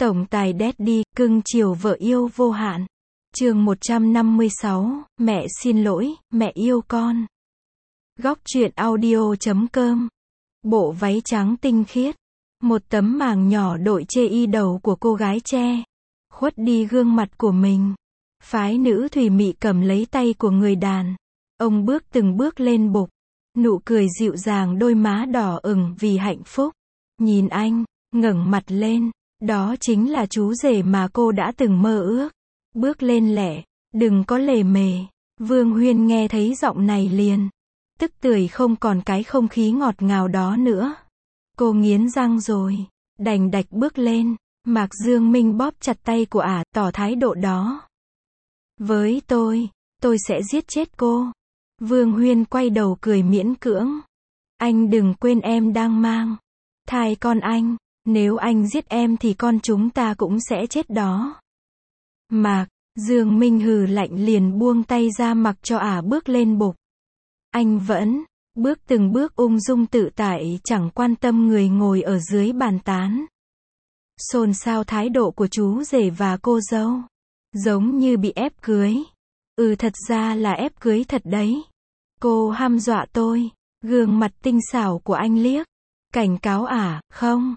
Tổng tài Daddy, cưng chiều vợ yêu vô hạn. Chương 156, mẹ xin lỗi, mẹ yêu con. Góc truyện audio.com. Bộ váy trắng tinh khiết, một tấm màng nhỏ đội chê y đầu của cô gái che khuất đi gương mặt của mình. Phái nữ thùy mị cầm lấy tay của người đàn ông bước từng bước lên bục, nụ cười dịu dàng, đôi má đỏ ửng vì hạnh phúc. Nhìn anh, ngẩng mặt lên, đó chính là chú rể mà cô đã từng mơ ước. Bước lên lẹ, đừng có lề mề. Vương Huyên nghe thấy giọng này liền tức tưởi, không còn cái không khí ngọt ngào đó nữa. Cô nghiến răng rồi đành đạch bước lên. Mạc Dương Minh bóp chặt tay của ả, tỏ thái độ đó. Với tôi sẽ giết chết cô. Vương Huyên quay đầu cười miễn cưỡng. Anh đừng quên em đang mang thai con anh. Nếu anh giết em thì con chúng ta cũng sẽ chết đó. Mạc Dương Minh hừ lạnh liền buông tay ra mặc cho ả bước lên bục. Anh vẫn bước từng bước ung dung tự tại, chẳng quan tâm người ngồi ở dưới bàn tán. Xôn xao thái độ của chú rể và cô dâu. Giống như bị ép cưới. Thật ra là ép cưới thật đấy. Cô hăm dọa tôi. Gương mặt tinh xảo của anh liếc cảnh cáo ả, không.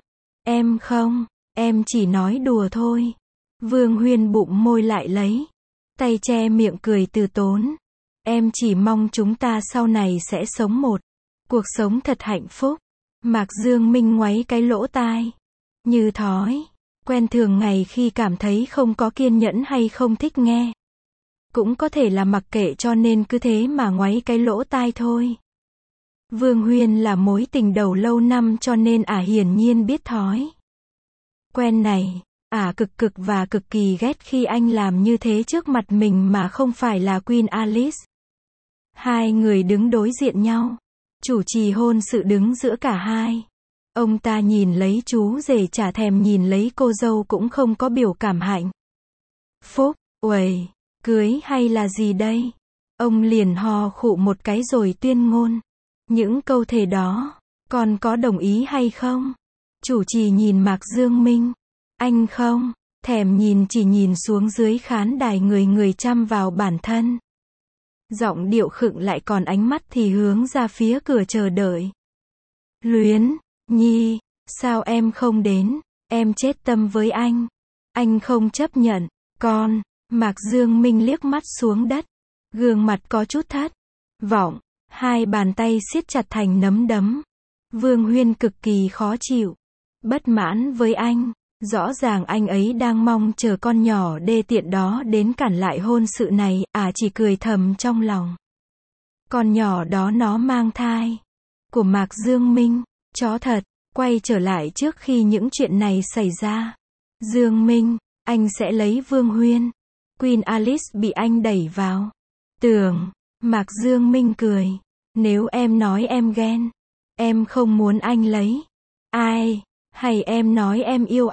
Em chỉ nói đùa thôi. Vương Huyên bụng môi lại lấy tay che miệng cười từ tốn. Em chỉ mong chúng ta sau này sẽ sống một cuộc sống thật hạnh phúc. Mạc Dương Minh ngoáy cái lỗ tai. Như thói quen thường ngày khi cảm thấy không có kiên nhẫn hay không thích nghe. Cũng có thể là mặc kệ cho nên cứ thế mà ngoáy cái lỗ tai thôi. Vương Huyên là mối tình đầu lâu năm cho nên ả hiển nhiên biết thói quen này. Ả cực và cực kỳ ghét khi anh làm như thế trước mặt mình mà không phải là Queen Alice. Hai người đứng đối diện nhau. Chủ trì hôn sự đứng giữa cả hai. Ông ta nhìn lấy chú rể, chả thèm nhìn lấy cô dâu, cũng không có biểu cảm hạnh phúc. Uầy, cưới hay là gì đây? Ông liền ho khụ một cái rồi tuyên ngôn. Những câu thề đó, con có đồng ý hay không? Chủ trì nhìn Mạc Dương Minh. Anh không thèm nhìn, chỉ nhìn xuống dưới khán đài, người chăm vào bản thân. Giọng điệu khựng lại, còn ánh mắt thì hướng ra phía cửa chờ đợi. Luyến Nhi, sao em không đến? Em chết tâm với anh. Anh không chấp nhận. Con. Mạc Dương Minh liếc mắt xuống đất. Gương mặt có chút thất vọng. Hai bàn tay siết chặt thành nắm đấm. Vương Huyên cực kỳ khó chịu. Bất mãn với anh. Rõ ràng anh ấy đang mong chờ con nhỏ đê tiện đó đến cản lại hôn sự này. Chỉ cười thầm trong lòng. Con nhỏ đó nó mang thai của Mạc Dương Minh. Chó thật. Quay trở lại trước khi những chuyện này xảy ra. Dương Minh, anh sẽ lấy Vương Huyên. Queen Alice bị anh đẩy vào tường. Mạc Dương Minh cười. Nếu em nói em ghen, em không muốn anh lấy ai, hay em nói em yêu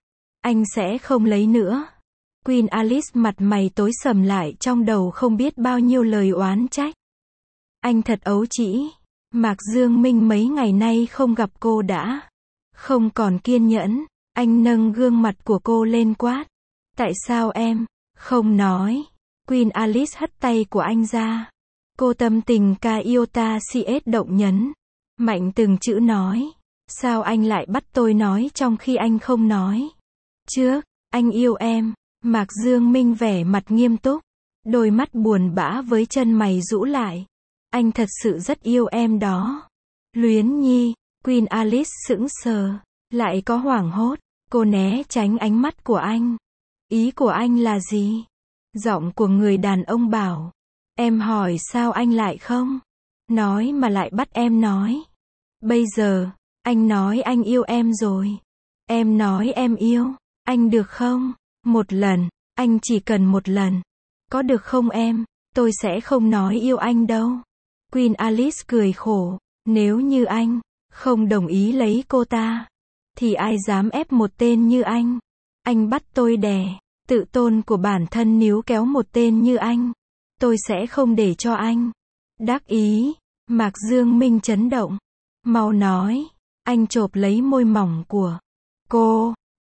anh sẽ không lấy nữa. Queen Alice mặt mày tối sầm lại, trong đầu không biết bao nhiêu lời oán trách. Anh thật ấu trĩ. Mạc Dương Minh mấy ngày nay không gặp cô đã không còn kiên nhẫn. Anh nâng gương mặt của cô lên quát. Tại sao em không nói? Queen Alice hất tay của anh ra. Cô tâm tình ca yêu ta CS động nhấn mạnh từng chữ nói. Sao anh lại bắt tôi nói trong khi anh không nói trước anh yêu em? Mạc Dương Minh vẻ mặt nghiêm túc, đôi mắt buồn bã với chân mày rũ lại. Anh thật sự rất yêu em đó. Luyến Nhi. Queen Alice sững sờ, lại có hoảng hốt. Cô né tránh ánh mắt của anh. Ý của anh là gì? Giọng của người đàn ông bảo. Em hỏi sao anh lại không nói mà lại bắt em nói. Bây giờ anh nói anh yêu em rồi. Em nói em yêu anh được không? Một lần, anh chỉ cần một lần. Có được không em? Tôi sẽ không nói yêu anh đâu. Queen Alice cười khổ. Nếu như anh không đồng ý lấy cô ta, thì ai dám ép một tên như anh? Anh bắt tôi đè tự tôn của bản thân níu kéo một tên như anh. Tôi sẽ không để cho anh đắc ý. Mạc Dương Minh chấn động. Mau nói. Anh chộp lấy môi mỏng của cô.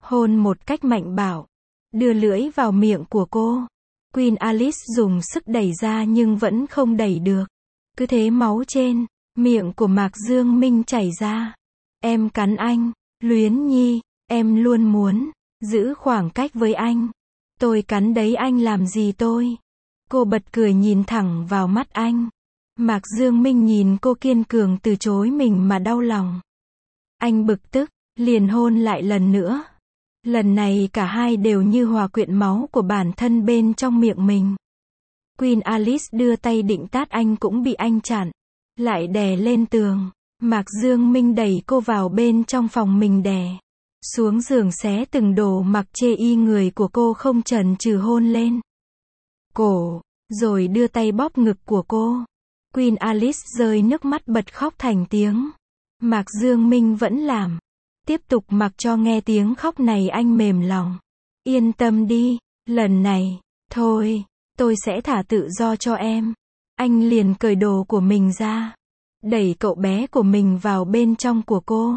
hôn một cách mạnh bạo, đưa lưỡi vào miệng của cô. Queen Alice dùng sức đẩy ra nhưng vẫn không đẩy được. Cứ thế máu trên miệng của Mạc Dương Minh chảy ra. Em cắn anh, Luyến Nhi, em luôn muốn giữ khoảng cách với anh. Tôi cắn đấy, anh làm gì tôi? Cô bật cười nhìn thẳng vào mắt anh. Mạc Dương Minh nhìn cô kiên cường từ chối mình mà đau lòng. Anh bực tức, liền hôn lại lần nữa. Lần này cả hai đều như hòa quyện máu của bản thân bên trong miệng mình. Queen Alice đưa tay định tát anh cũng bị anh chặn, lại đè lên tường. Mạc Dương Minh đẩy cô vào bên trong phòng mình đè xuống giường, xé từng đồ mặc chê y người của cô không chần chừ hôn lên cổ, rồi đưa tay bóp ngực của cô. Queen Alice rơi nước mắt bật khóc thành tiếng. Mạc Dương Minh vẫn làm, tiếp tục mặc cho nghe tiếng khóc này anh mềm lòng. Yên tâm đi, lần này, thôi, tôi sẽ thả tự do cho em. Anh liền cởi đồ của mình ra, đẩy cậu bé của mình vào bên trong của cô.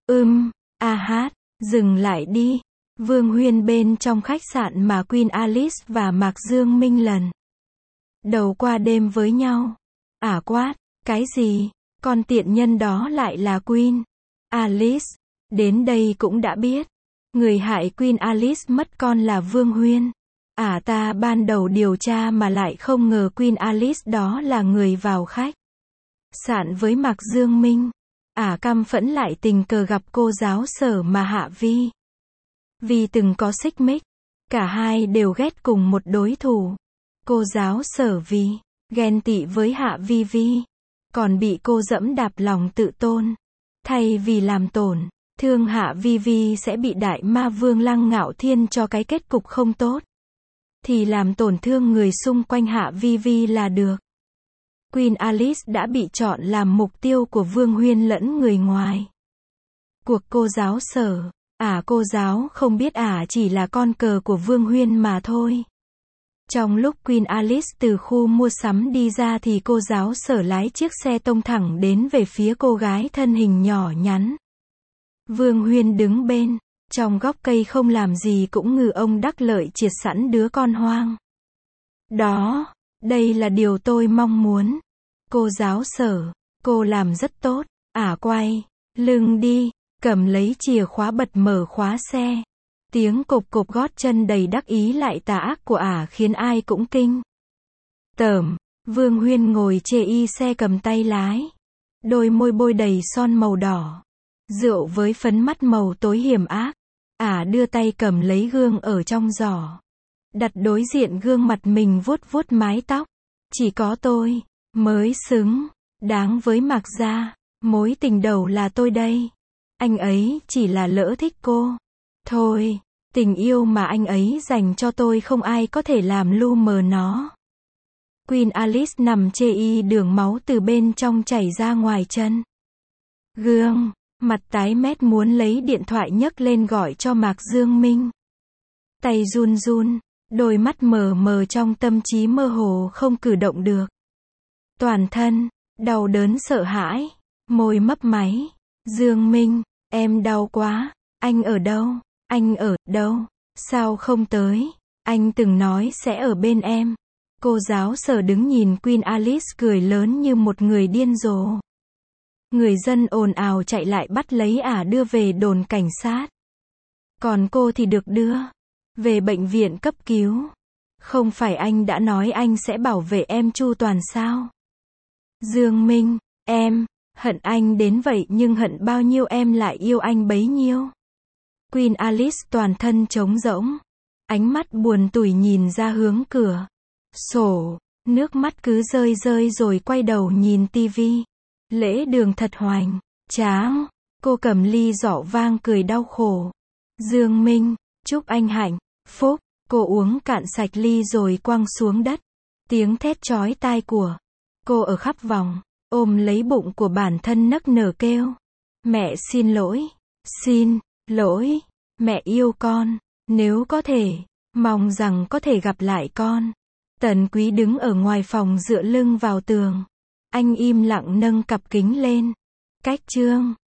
Hát, dừng lại đi. Vương Huyên bên trong khách sạn mà Queen Alice và Mạc Dương Minh lần đầu qua đêm với nhau. Quát, cái gì? Con tiện nhân đó lại là Queen Alice. Đến đây cũng đã biết, người hại Queen Alice mất con là Vương Huyên. Ta ban đầu điều tra mà lại không ngờ Queen Alice đó là người vào khách sạn với Mạc Dương Minh. Căm phẫn lại tình cờ gặp cô giáo Sở mà Hạ Vi. Vì từng có xích mích, cả hai đều ghét cùng một đối thủ. Cô giáo Sở vì ghen tị với Hạ Vi Vi, còn bị cô dẫm đạp lòng tự tôn. Thay vì làm tổn thương Hạ Vi Vi sẽ bị đại ma vương Lăng Ngạo Thiên cho cái kết cục không tốt, thì làm tổn thương người xung quanh Hạ Vi Vi là được. Queen Alice đã bị chọn làm mục tiêu của Vương Huyên lẫn người ngoài cuộc cô giáo Sở. Cô giáo không biết chỉ là con cờ của Vương Huyên mà thôi. Trong lúc Queen Alice từ khu mua sắm đi ra thì cô giáo Sở lái chiếc xe tông thẳng đến về phía cô gái thân hình nhỏ nhắn. Vương Huyên đứng bên trong góc cây không làm gì cũng ngừ ông đắc lợi triệt sẵn đứa con hoang. Đó, đây là điều tôi mong muốn. Cô giáo Sở, cô làm rất tốt. Quay lưng đi, cầm lấy chìa khóa bật mở khóa xe. Tiếng cộp cộp gót chân đầy đắc ý lại tà ác của khiến ai cũng kinh tởm. Vương Huyên ngồi chê y xe cầm tay lái, đôi môi bôi đầy son màu đỏ, rượu với phấn mắt màu tối hiểm ác. Đưa tay cầm lấy gương ở trong giỏ, đặt đối diện gương mặt mình vuốt vuốt mái tóc. Chỉ có tôi mới xứng đáng với Mạc gia, mối tình đầu là tôi đây. Anh ấy chỉ là lỡ thích cô thôi. Tình yêu mà anh ấy dành cho tôi không ai có thể làm lu mờ nó. Queen Alice nằm chê y, đường máu từ bên trong chảy ra ngoài chân gương, mặt tái mét muốn lấy điện thoại nhấc lên gọi cho Mạc Dương Minh. Tay run run, đôi mắt mờ mờ trong tâm trí mơ hồ không cử động được. Toàn thân đau đớn sợ hãi, môi mấp máy. Dương Minh, em đau quá. Anh ở đâu? Anh ở đâu? Sao không tới? Anh từng nói sẽ ở bên em. Cô giáo Sở đứng nhìn Queen Alice cười lớn như một người điên rồ. Người dân ồn ào chạy lại bắt lấy đưa về đồn cảnh sát. Còn cô thì được đưa về bệnh viện cấp cứu. Không phải anh đã nói anh sẽ bảo vệ em chu toàn sao? Dương Minh, em hận anh đến vậy nhưng hận bao nhiêu em lại yêu anh bấy nhiêu. Queen Alice toàn thân trống rỗng, ánh mắt buồn tủi nhìn ra hướng cửa sổ, nước mắt cứ rơi rơi rồi quay đầu nhìn tivi. Lễ đường thật hoành tráng. Cô cầm ly rượu vang cười đau khổ. Dương Minh, chúc anh hạnh phúc. Cô uống cạn sạch ly rồi quăng xuống đất. Tiếng thét chói tai của cô ở khắp vòng, ôm lấy bụng của bản thân nấc nở kêu. Mẹ xin lỗi. Xin lỗi. Mẹ yêu con. Nếu có thể, mong rằng có thể gặp lại con. Tần Quý đứng ở ngoài phòng dựa lưng vào tường. Anh im lặng nâng cặp kính lên. Cách chương